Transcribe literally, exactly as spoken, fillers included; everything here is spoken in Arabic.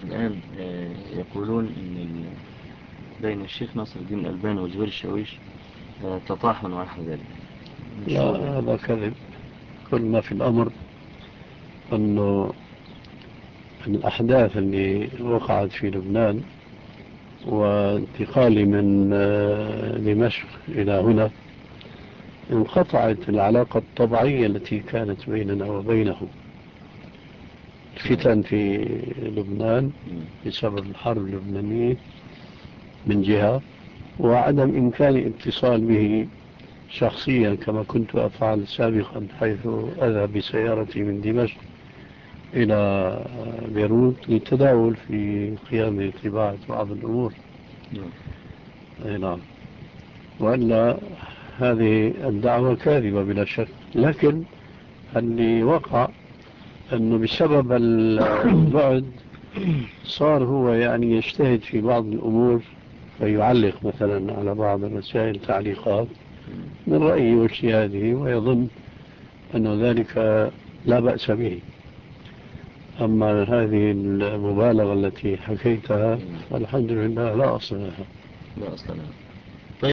الآن يقولون إن بين الشيخ ناصر الدين الألباني وزبير الشاويش تطاحن ونحو ذلك. لا هذا كذب. كل ما في الأمر أنه الأحداث اللي وقعت في لبنان وانتقالي من دمشق إلى هنا انقطعت العلاقة الطبيعية التي كانت بيننا وبينه. الفتن في لبنان بسبب الحرب اللبنانية من جهة، وعدم إمكان اتصال به شخصيا كما كنت أفعل سابقا، حيث أذهب بسيارتي من دمشق إلى بيروت للتداول في قيام طباعة بعض الأمور. نعم. وأن هذه الدعوة كاذبة بلا شك، لكن اللي وقع أنه بسبب البعد صار هو يعني يجتهد في بعض الأمور، فيعلق مثلا على بعض الرسائل تعليقات من رأيه واجتهاده ويظن أن ذلك لا بأس به. أما هذه المبالغة التي حكيتها فالحمد لله لا أصل لها. لا أصل لها.